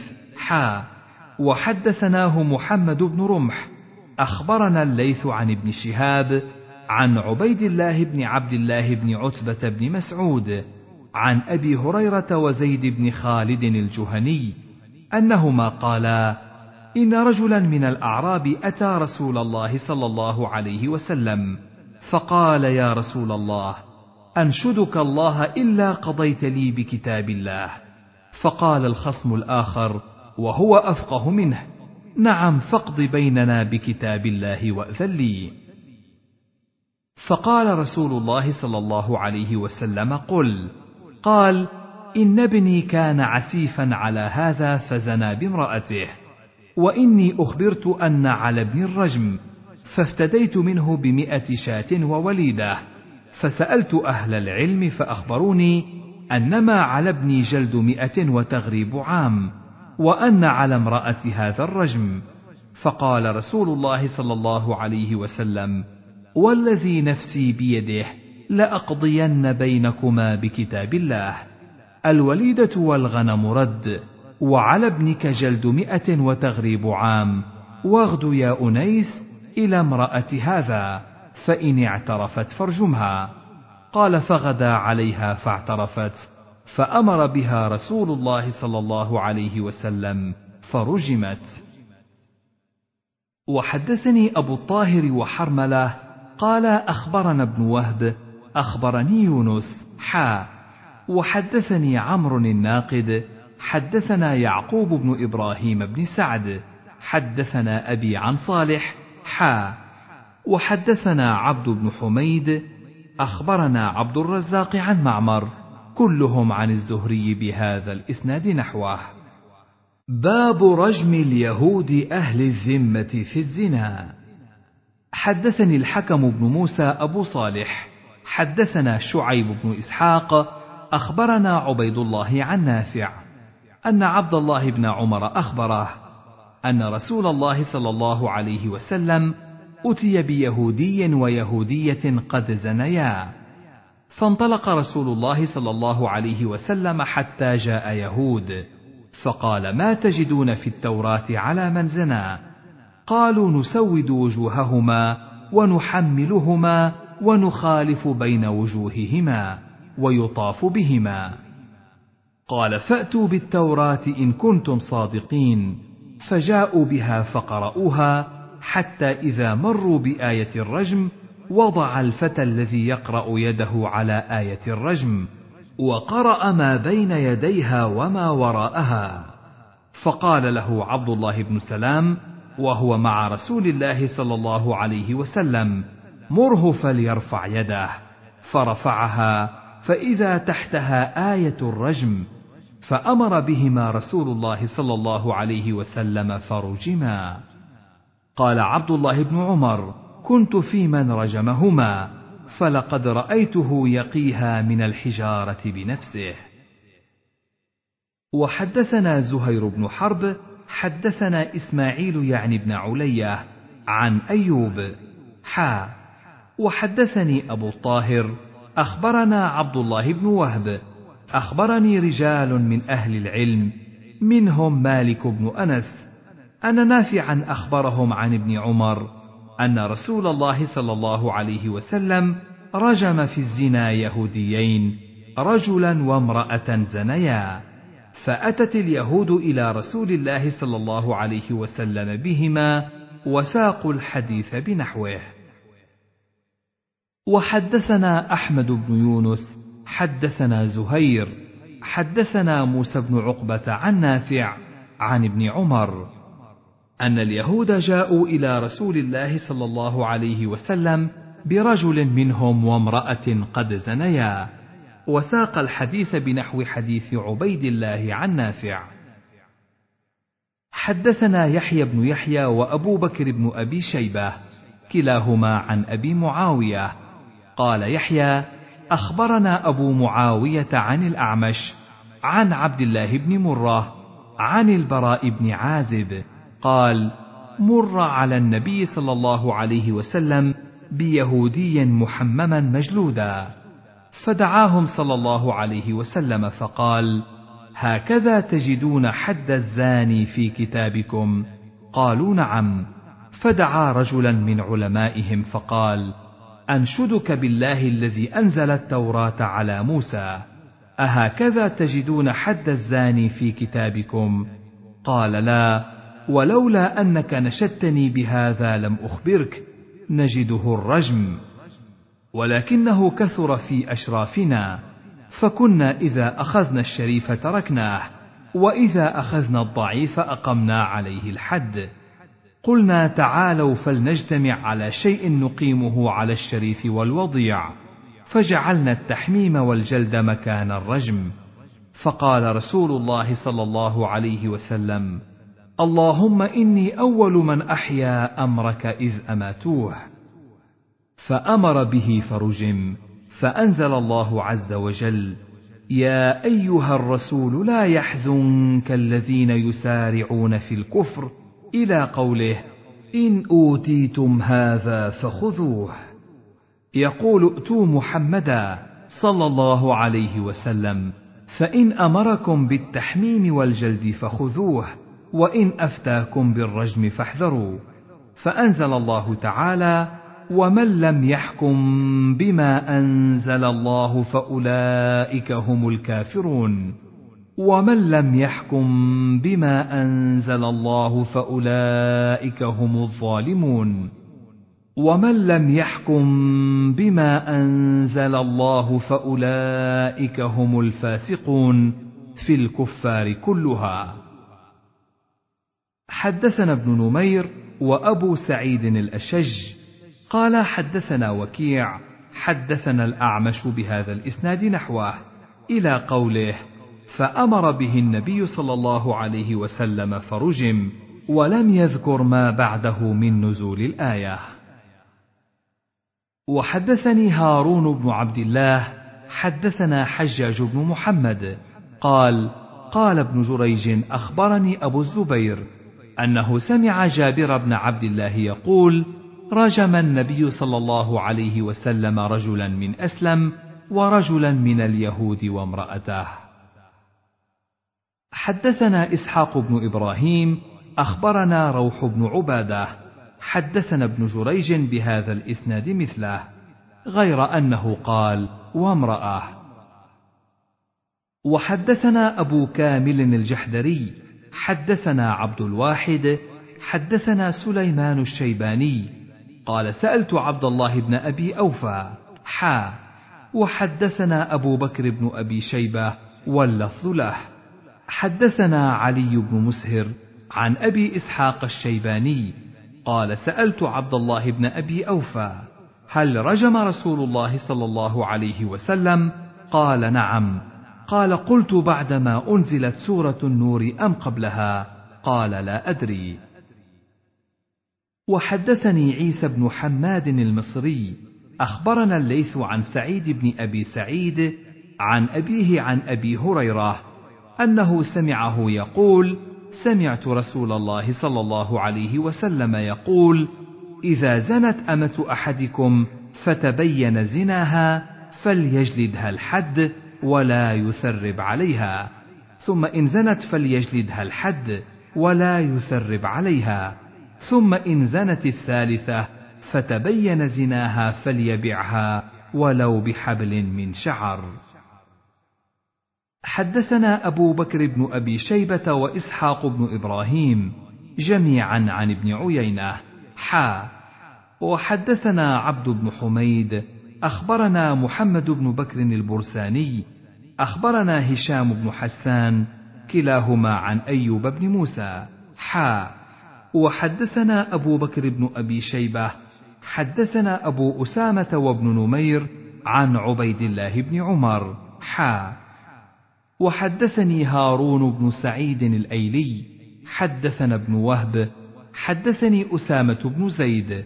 وحدثناه محمد بن رمح أخبرنا الليث عن ابن شهاب عن عبيد الله بن عبد الله بن عتبة بن مسعود عن أبي هريرة وزيد بن خالد الجهني أنهما قالا: إن رجلا من الأعراب أتى رسول الله صلى الله عليه وسلم فقال: يا رسول الله، أنشدك الله إلا قضيت لي بكتاب الله. فقال الخصم الآخر وهو أفقه منه: نعم، فاقض بيننا بكتاب الله وأذن لي. فقال رسول الله صلى الله عليه وسلم: قل. قال: إن ابني كان عسيفا على هذا فزنى بامرأته، وإني أخبرت أن على ابن الرجم، فافتديت منه ب100 شاة ووليدة، فسألت أهل العلم فأخبروني أنما على ابني جلد 100 وتغريب عام، وأن على امرأة هذا الرجم. فقال رسول الله صلى الله عليه وسلم: والذي نفسي بيده لأقضين بينكما بكتاب الله، الوليدة والغنم رد، وعلى ابنك جلد 100 وتغريب عام، واغد يا أنيس إلى امرأة هذا، فإن اعترفت فارجمها. قال: فغدا عليها فاعترفت، فأمر بها رسول الله صلى الله عليه وسلم فرجمت. وحدثني أبو الطاهر وحرملة قال: أخبرنا ابن وهب أخبرني يونس وحدثني عمرو الناقد حدثنا يعقوب بن إبراهيم بن سعد حدثنا أبي عن صالح وحدثنا عبد بن حميد أخبرنا عبد الرزاق عن معمر كلهم عن الزهري بهذا الإسناد نحوه. باب رجم اليهود أهل الذمة في الزنا. حدثني الحكم بن موسى أبو صالح حدثنا شعيب بن إسحاق أخبرنا عبيد الله عن نافع أن عبد الله بن عمر أخبره أن رسول الله صلى الله عليه وسلم أتي بيهودي ويهودية قد زنيا، فانطلق رسول الله صلى الله عليه وسلم حتى جاء يهود، فقال: ما تجدون في التوراة على من زنا؟ قالوا: نسود وجوههما ونحملهما ونخالف بين وجوههما ويطاف بهما. قال: فأتوا بالتوراة إن كنتم صادقين. فجاءوا بها فقرؤوها حتى إذا مروا بآية الرجم وضع الفتى الذي يقرأ يده على آية الرجم وقرأ ما بين يديها وما وراءها. فقال له عبد الله بن سلام وهو مع رسول الله صلى الله عليه وسلم: مره فليرفع يده. فرفعها فإذا تحتها آية الرجم، فأمر بهما رسول الله صلى الله عليه وسلم فرجما. قال عبد الله بن عمر: كنت في من رجمهما، فلقد رأيته يقيها من الحجارة بنفسه. وحدثنا زهير بن حرب حدثنا إسماعيل يعني بن علية عن أيوب وحدثني أبو الطاهر أخبرنا عبد الله بن وهب أخبرني رجال من أهل العلم منهم مالك بن أنس أن نافعا أخبرهم عن ابن عمر أن رسول الله صلى الله عليه وسلم رجم في الزنا يهوديين، رجلا وامرأة زنيا، فأتت اليهود إلى رسول الله صلى الله عليه وسلم بهما، وساقوا الحديث بنحوه. وحدثنا أحمد بن يونس حدثنا زهير حدثنا موسى بن عقبة عن نافع عن ابن عمر أن اليهود جاءوا إلى رسول الله صلى الله عليه وسلم برجل منهم وامرأة قد زنيا، وساق الحديث بنحو حديث عبيد الله عن نافع. حدثنا يحيى بن يحيى وأبو بكر بن أبي شيبة كلاهما عن أبي معاوية قال يحيى: أخبرنا أبو معاوية عن الأعمش عن عبد الله بن مرة عن البراء بن عازب قال: مر على النبي صلى الله عليه وسلم بيهودي محمما مجلودا، فدعاهم صلى الله عليه وسلم فقال: هكذا تجدون حد الزاني في كتابكم؟ قالوا: نعم. فدعا رجلا من علمائهم فقال: أنشدك بالله الذي أنزل التوراة على موسى، أهكذا تجدون حد الزاني في كتابكم؟ قال: لا، ولولا أنك نشدتني بهذا لم أخبرك، نجده الرجم، ولكنه كثر في أشرافنا، فكنا إذا أخذنا الشريف تركناه، وإذا أخذنا الضعيف أقمنا عليه الحد. قلنا: تعالوا فلنجتمع على شيء نقيمه على الشريف والوضيع، فجعلنا التحميم والجلد مكان الرجم. فقال رسول الله صلى الله عليه وسلم: اللهم إني أول من أحيا أمرك إذ أماتوه. فأمر به فرجم، فأنزل الله عز وجل: يا أيها الرسول لا يحزنك الذين يسارعون في الكفر، إلى قوله: إن أوتيتم هذا فخذوه. يقول: ائتوا محمدا صلى الله عليه وسلم، فإن أمركم بالتحميم والجلد فخذوه، وإن أفتاكم بالرجم فاحذروا. فأنزل الله تعالى: ومن لم يحكم بما أنزل الله فأولئك هم الكافرون، ومن لم يحكم بما أنزل الله فأولئك هم الظالمون، ومن لم يحكم بما أنزل الله فأولئك هم الفاسقون في الكفار كلها. حدثنا ابن نمير وأبو سعيد الأشج قال: حدثنا وكيع حدثنا الأعمش بهذا الإسناد نحوه، إلى قوله: فأمر به النبي صلى الله عليه وسلم فرجم، ولم يذكر ما بعده من نزول الآية. وحدثني هارون بن عبد الله حدثنا حجاج بن محمد قال: قال ابن جريج: أخبرني أبو الزبير أنه سمع جابر بن عبد الله يقول: رجم النبي صلى الله عليه وسلم رجلا من أسلم ورجلا من اليهود وامرأته. حدثنا إسحاق بن إبراهيم أخبرنا روح بن عبادة حدثنا ابن جريج بهذا الإسناد مثله، غير أنه قال: وامرأة. وحدثنا أبو كامل الجحدري حدثنا عبد الواحد حدثنا سليمان الشيباني قال: سألت عبد الله بن أبي أوفى وحدثنا أبو بكر بن أبي شيبة واللفظ له. حدثنا علي بن مسهر عن أبي إسحاق الشيباني قال: سألت عبد الله بن أبي أوفى: هل رجم رسول الله صلى الله عليه وسلم؟ قال: نعم. قال: قلت: بعدما أنزلت سورة النور أم قبلها؟ قال: لا أدري. وحدثني عيسى بن حماد المصري أخبرنا الليث عن سعيد بن أبي سعيد عن أبيه عن أبي هريرة أنه سمعه يقول: سمعت رسول الله صلى الله عليه وسلم يقول: إذا زنت أمة أحدكم فتبين زناها فليجلدها الحد ولا يثرب عليها، ثم إن زنت فليجلدها الحد ولا يثرب عليها، ثم إن زنت الثالثة فتبين زناها فليبعها ولو بحبل من شعر. حدثنا أبو بكر بن أبي شيبة وإسحاق بن إبراهيم جميعا عن ابن عيينة وحدثنا عبد بن حميد أخبرنا محمد بن بكر البرساني أخبرنا هشام بن حسان كلاهما عن أيوب بن موسى وحدثنا أبو بكر بن أبي شيبة حدثنا أبو أسامة وابن نمير عن عبيد الله بن عمر وحدثني هارون بن سعيد الأيلي حدثنا ابن وهب حدثني أسامة بن زيد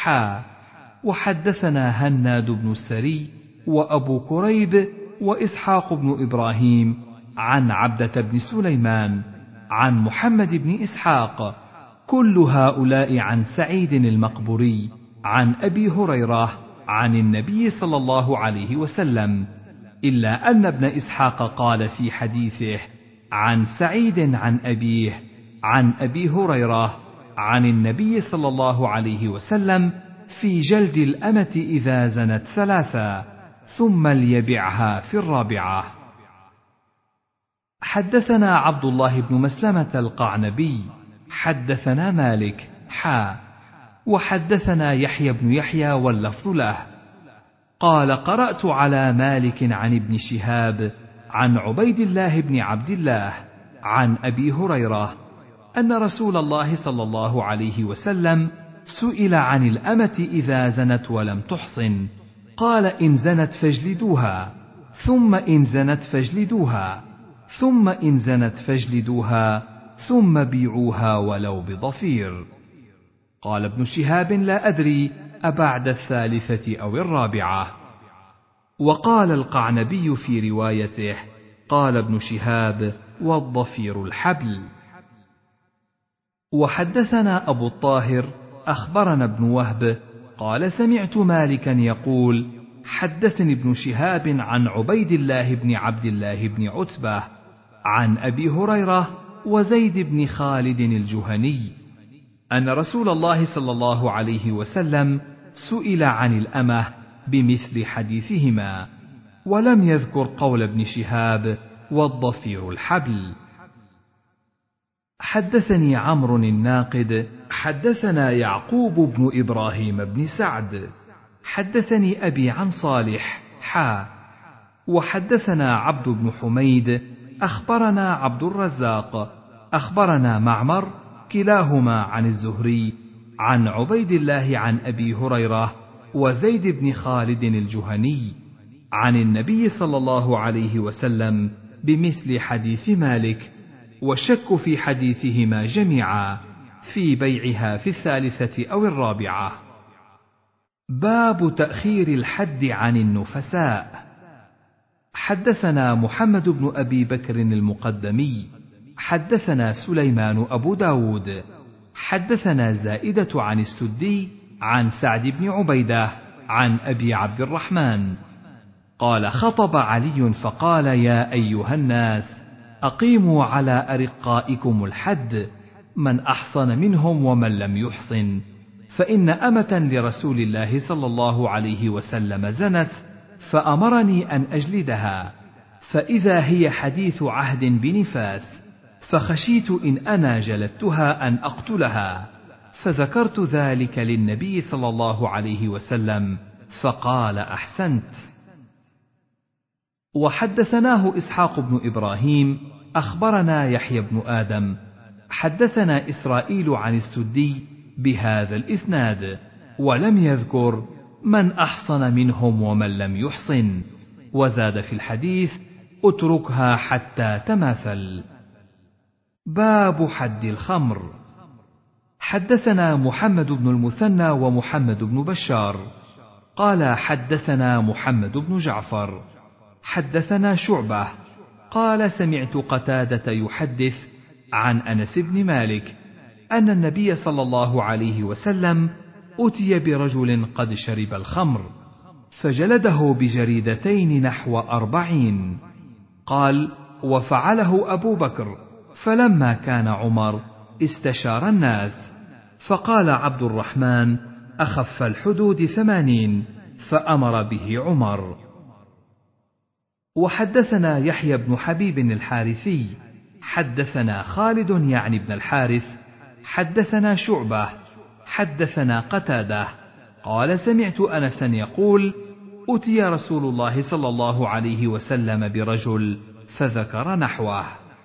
وحدثنا هناد بن السري وأبو كريب وإسحاق بن إبراهيم عن عبدة بن سليمان عن محمد بن إسحاق كل هؤلاء عن سعيد المقبوري عن أبي هريرة عن النبي صلى الله عليه وسلم، إلا أن ابن إسحاق قال في حديثه عن سعيد عن أبيه عن أبي هريرة عن النبي صلى الله عليه وسلم في جلد الأمة إذا زنت 3 ثم ليبعها في 4. حدثنا عبد الله بن مسلمة القعنبي حدثنا مالك وحدثنا يحيى بن يحيى واللفظ له قال قرأت على مالك عن ابن شهاب عن عبيد الله بن عبد الله عن أبي هريرة أن رسول الله صلى الله عليه وسلم سئل عن الأمة إذا زنت ولم تحصن، قال إن زنت فاجلدوها، ثم إن زنت فاجلدوها، ثم إن زنت فاجلدوها، ثم بيعوها ولو بضفير. قال ابن شهاب لا أدري أبعد 3 أو 4. وقال القعنبي في روايته قال ابن شهاب والضفير الحبل. وحدثنا أبو الطاهر أخبرنا ابن وهب قال سمعت مالكا يقول حدثني ابن شهاب عن عبيد الله بن عبد الله بن عتبة عن أبي هريرة وزيد بن خالد الجهني أن رسول الله صلى الله عليه وسلم سئل عن الأمة بمثل حديثهما، ولم يذكر قول ابن شهاب والضفير الحبل. حدثني عمرو الناقد حدثنا يعقوب بن إبراهيم بن سعد حدثني أبي عن صالح وحدثنا عبد بن حميد أخبرنا عبد الرزاق أخبرنا معمر كلاهما عن الزهري عن عبيد الله عن أبي هريرة وزيد بن خالد الجهني عن النبي صلى الله عليه وسلم بمثل حديث مالك، والشك في حديثهما جميعا في بيعها في 3 أو 4. باب تأخير الحد عن النفساء. حدثنا محمد بن أبي بكر المقدمي حدثنا سليمان أبو داود حدثنا زائدة عن السدي عن سعد بن عبيدة عن أبي عبد الرحمن قال خطب علي فقال يا أيها الناس أقيموا على أرقائكم الحد، من أحصن منهم ومن لم يحصن، فإن أمة لرسول الله صلى الله عليه وسلم زنت فأمرني أن أجلدها، فإذا هي حديث عهد بنفاس، فخشيت إن أنا جلدتها أن أقتلها، فذكرت ذلك للنبي صلى الله عليه وسلم فقال أحسنت. وحدثناه إسحاق بن إبراهيم أخبرنا يحيى بن آدم حدثنا إسرائيل عن السدي بهذا الإسناد، ولم يذكر من أحصن منهم ومن لم يحصن، وزاد في الحديث اتركها حتى تماثل. باب حد الخمر. حدثنا محمد بن المثنى ومحمد بن بشار قال حدثنا محمد بن جعفر حدثنا شعبة قال سمعت قتادة يحدث عن أنس بن مالك أن النبي صلى الله عليه وسلم أتي برجل قد شرب الخمر فجلده بجريدتين نحو 40. قال وفعله أبو بكر، فلما كان عمر استشار الناس، فقال عبد الرحمن أخف الحدود 80، فأمر به عمر. وحدثنا يحيى بن حبيب الحارثي حدثنا خالد يعني بن الحارث حدثنا شعبة حدثنا قتادة قال سمعت أنسا يقول أتي رسول الله صلى الله عليه وسلم برجل فذكر نحوه.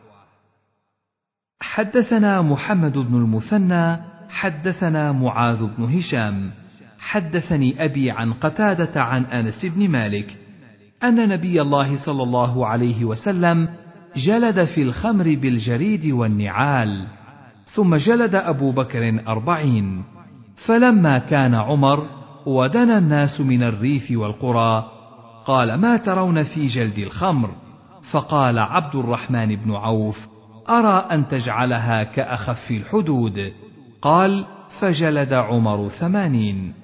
حدثنا محمد بن المثنى حدثنا معاذ بن هشام حدثني أبي عن قتادة عن أنس بن مالك أن نبي الله صلى الله عليه وسلم جلد في الخمر بالجريد والنعال، ثم جلد أبو بكر 40. فلما كان عمر ودنا الناس من الريف والقرى قال ما ترون في جلد الخمر؟ فقال عبد الرحمن بن عوف أرى أن تجعلها كأخف الحدود. قال فجلد عمر 80.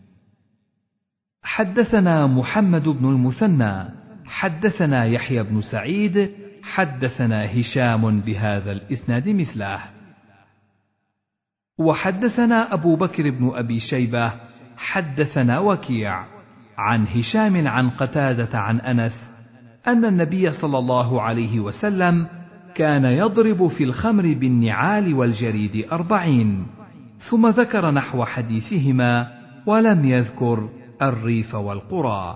حدثنا محمد بن المثنى حدثنا يحيى بن سعيد حدثنا هشام بهذا الإسناد مثله. وحدثنا أبو بكر بن أبي شيبة حدثنا وكيع عن هشام عن قتادة عن أنس أن النبي صلى الله عليه وسلم كان يضرب في الخمر بالنعال والجريد 40، ثم ذكر نحو حديثهما ولم يذكر الريف والقرى.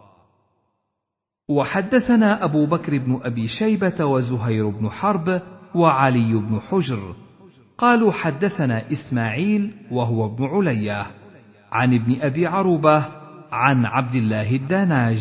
وحدثنا أبو بكر بن أبي شيبة وزهير بن حرب وعلي بن حجر قالوا حدثنا إسماعيل وهو ابن علية عن ابن أبي عروبة عن عبد الله الداناج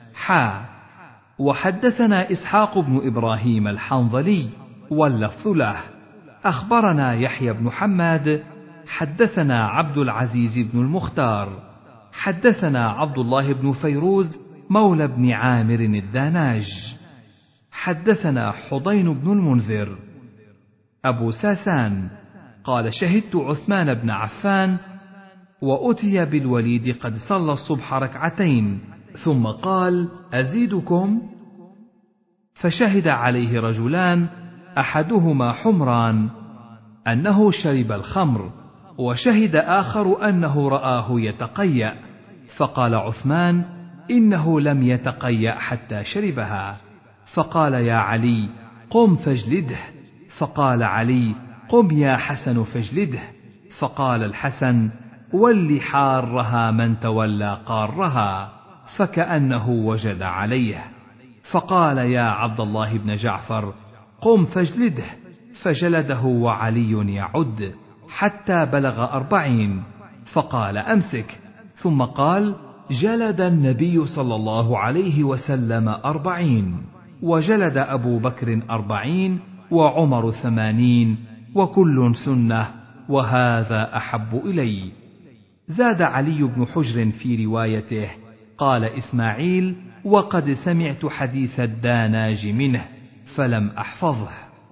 وحدثنا إسحاق بن إبراهيم الحنظلي واللفظ له أخبرنا يحيى بن حماد حدثنا عبد العزيز بن المختار حدثنا عبد الله بن فيروز مولى بن عامر الداناج حدثنا حضين بن المنذر أبو ساسان قال شهدت عثمان بن عفان وأتي بالوليد قد صلى الصبح 2 ثم قال أزيدكم؟ فشهد عليه رجلان أحدهما حمران أنه شرب الخمر، وشهد آخر أنه رآه يتقيأ، فقال عثمان إنه لم يتقيأ حتى شربها. فقال يا علي قم فاجلده، فقال علي قم يا حسن فاجلده، فقال الحسن ول حارها من تولى قارها، فكأنه وجد عليه. فقال يا عبد الله بن جعفر قم فاجلده، فجلده وعلي يعد حتى بلغ 40، فقال أمسك، ثم قال جلد النبي صلى الله عليه وسلم 40 وجلد أبو بكر 40 وعمر 80 وكل سنة وهذا أحب إلي. زاد علي بن حجر في روايته قال إسماعيل وقد سمعت حديث الداناج منه فلم أحفظه.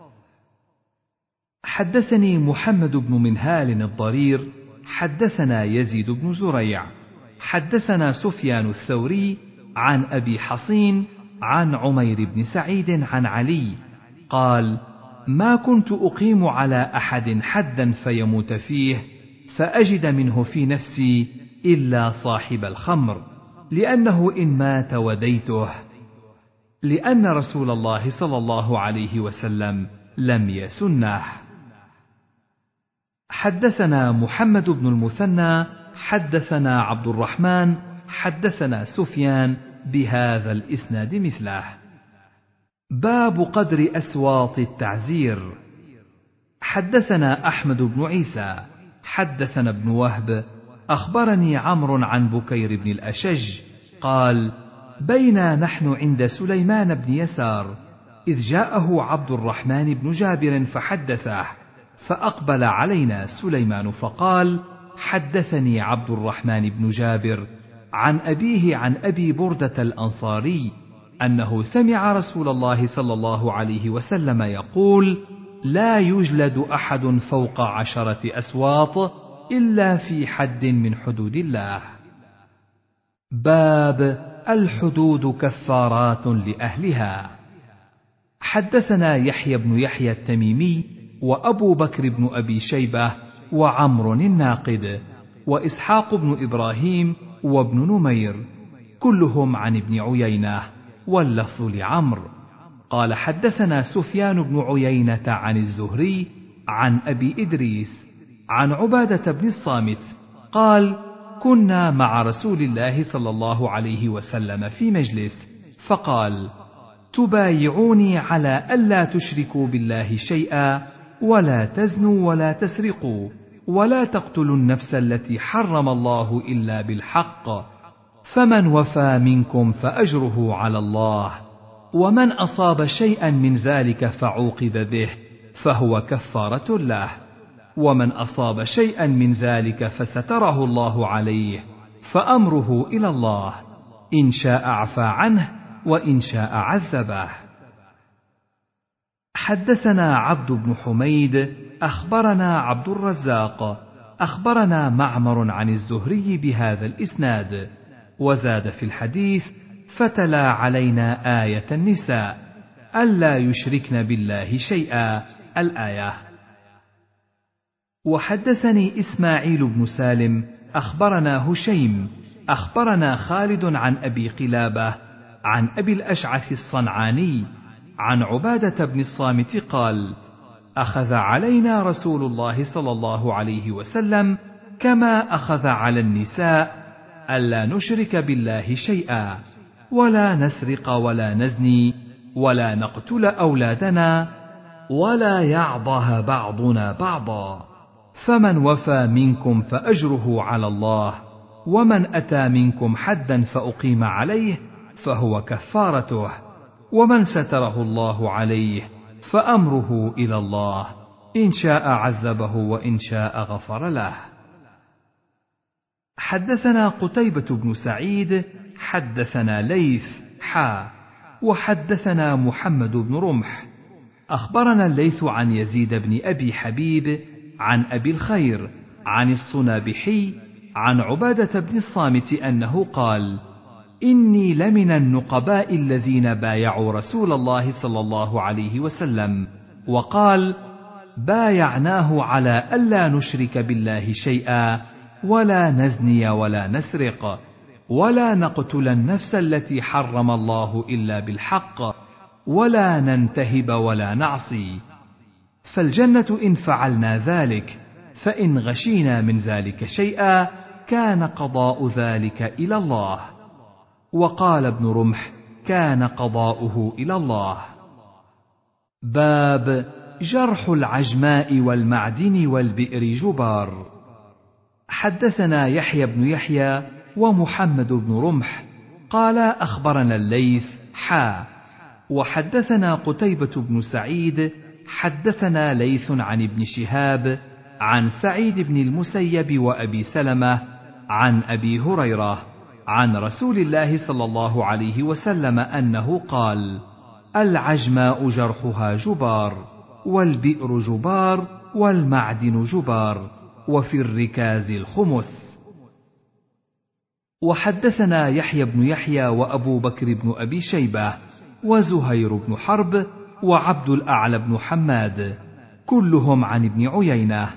حدثني محمد بن منهال الضرير حدثنا يزيد بن زريع حدثنا سفيان الثوري عن أبي حصين عن عمير بن سعيد عن علي قال ما كنت أقيم على أحد حدا فيموت فيه فأجد منه في نفسي إلا صاحب الخمر، لأنه إن مات وديته، لأن رسول الله صلى الله عليه وسلم لم يسنه. حدثنا محمد بن المثنى حدثنا عبد الرحمن حدثنا سفيان بهذا الإسناد مثله. باب قدر أسواط التعزير. حدثنا أحمد بن عيسى حدثنا ابن وهب أخبرني عمرو عن بكير بن الأشج قال بينا نحن عند سليمان بن يسار إذ جاءه عبد الرحمن بن جابر فحدثه، فأقبل علينا سليمان فقال حدثني عبد الرحمن بن جابر عن أبيه عن أبي بردة الأنصاري أنه سمع رسول الله صلى الله عليه وسلم يقول لا يجلد أحد فوق 10 أسواط إلا في حد من حدود الله. باب الحدود كفارات لأهلها. حدثنا يحيى بن يحيى التميمي وأبو بكر بن أبي شيبة وعمر الناقد وإسحاق بن إبراهيم وابن نمير كلهم عن ابن عيينة واللفظ لعمرو. قال حدثنا سفيان بن عيينة عن الزهري عن أبي إدريس عن عبادة بن الصامت قال: كنا مع رسول الله صلى الله عليه وسلم في مجلس، فقال: تبايعوني على ألا تشركوا بالله شيئا، ولا تزنوا ولا تسرقوا، ولا تقتلوا النفس التي حرم الله إلا بالحق، فمن وفى منكم فأجره على الله، ومن أصاب شيئا من ذلك فعوقب به فهو كفارة له، ومن أصاب شيئا من ذلك فستره الله عليه فأمره إلى الله، إن شاء عفى عنه وإن شاء عذبه. حدثنا عبد بن حميد أخبرنا عبد الرزاق أخبرنا معمر عن الزهري بهذا الإسناد، وزاد في الحديث: فتلا علينا آية النساء ألا يشركن بالله شيئا، الآية. وحدثني إسماعيل بن سالم أخبرنا هشيم أخبرنا خالد عن أبي قلابة عن أبي الأشعث الصنعاني عن عبادة بن الصامت قال: أخذ علينا رسول الله صلى الله عليه وسلم كما أخذ على النساء ألا نشرك بالله شيئا، ولا نسرق ولا نزني، ولا نقتل أولادنا، ولا يعضه بعضنا بعضا، فمن وفى منكم فأجره على الله، ومن أتى منكم حدا فأقيم عليه فهو كفارته، ومن ستره الله عليه فأمره إلى الله، إن شاء عذبه وإن شاء غفر له. حدثنا قتيبة بن سعيد حدثنا ليث وحدثنا محمد بن رمح أخبرنا الليث عن يزيد بن أبي حبيب عن أبي الخير عن الصنابحي عن عبادة بن الصامت أنه قال: إني لمن النقباء الذين بايعوا رسول الله صلى الله عليه وسلم، وقال: بايعناه على ألا نشرك بالله شيئا، ولا نزني ولا نسرق، ولا نقتل النفس التي حرم الله إلا بالحق، ولا ننتهب ولا نعصي، فالجنة إن فعلنا ذلك، فإن غشينا من ذلك شيئا كان قضاء ذلك إلى الله. وقال ابن رمح: كان قضاؤه إلى الله. باب جرح العجماء والمعدن والبئر جبار. حدثنا يحيى بن يحيى ومحمد بن رمح قال أخبرنا الليث وحدثنا قتيبة بن سعيد حدثنا ليث عن ابن شهاب عن سعيد بن المسيب وأبي سلمة عن أبي هريرة عن رسول الله صلى الله عليه وسلم أنه قال: العجماء جرحها جبار، والبئر جبار، والمعدن جبار، وفي الركاز الخمس. وحدثنا يحيى بن يحيى وأبو بكر بن أبي شيبة وزهير بن حرب وعبد الأعلى بن حماد كلهم عن ابن عيينة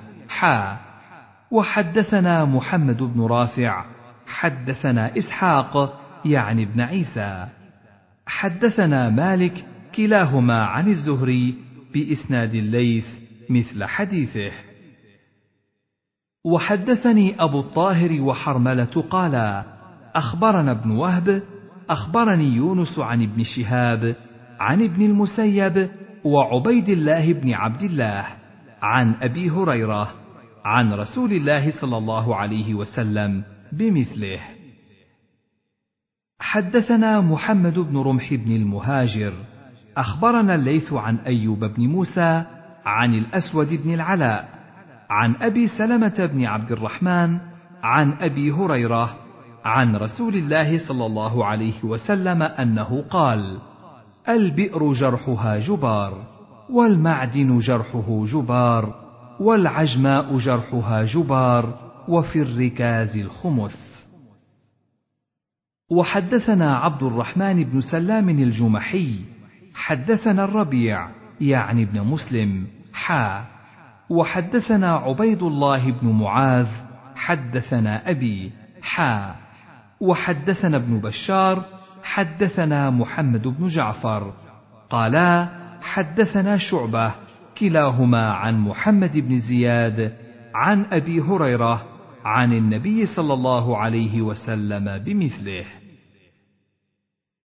وحدثنا محمد بن رافع حدثنا إسحاق يعني ابن عيسى حدثنا مالك كلاهما عن الزهري بإسناد الليث مثل حديثه. وحدثني أبو الطاهر وحرملة قالا أخبرنا ابن وهب أخبرني يونس عن ابن شهاب عن ابن المسيب وعبيد الله بن عبد الله عن أبي هريرة عن رسول الله صلى الله عليه وسلم بمثله. حدثنا محمد بن رمح بن المهاجر أخبرنا الليث عن أيوب بن موسى عن الأسود بن العلاء عن أبي سلمة بن عبد الرحمن عن أبي هريرة عن رسول الله صلى الله عليه وسلم أنه قال: البئر جرحها جبار، والمعدن جرحه جبار، والعجماء جرحها جبار، وفي الركاز الخمس. وحدثنا عبد الرحمن بن سلام الجمحي حدثنا الربيع يعني ابن مسلم وحدثنا عبيد الله بن معاذ حدثنا أبي وحدثنا ابن بشار حدثنا محمد بن جعفر قالا حدثنا شعبة كلاهما عن محمد بن زياد عن أبي هريرة عن النبي صلى الله عليه وسلم بمثله.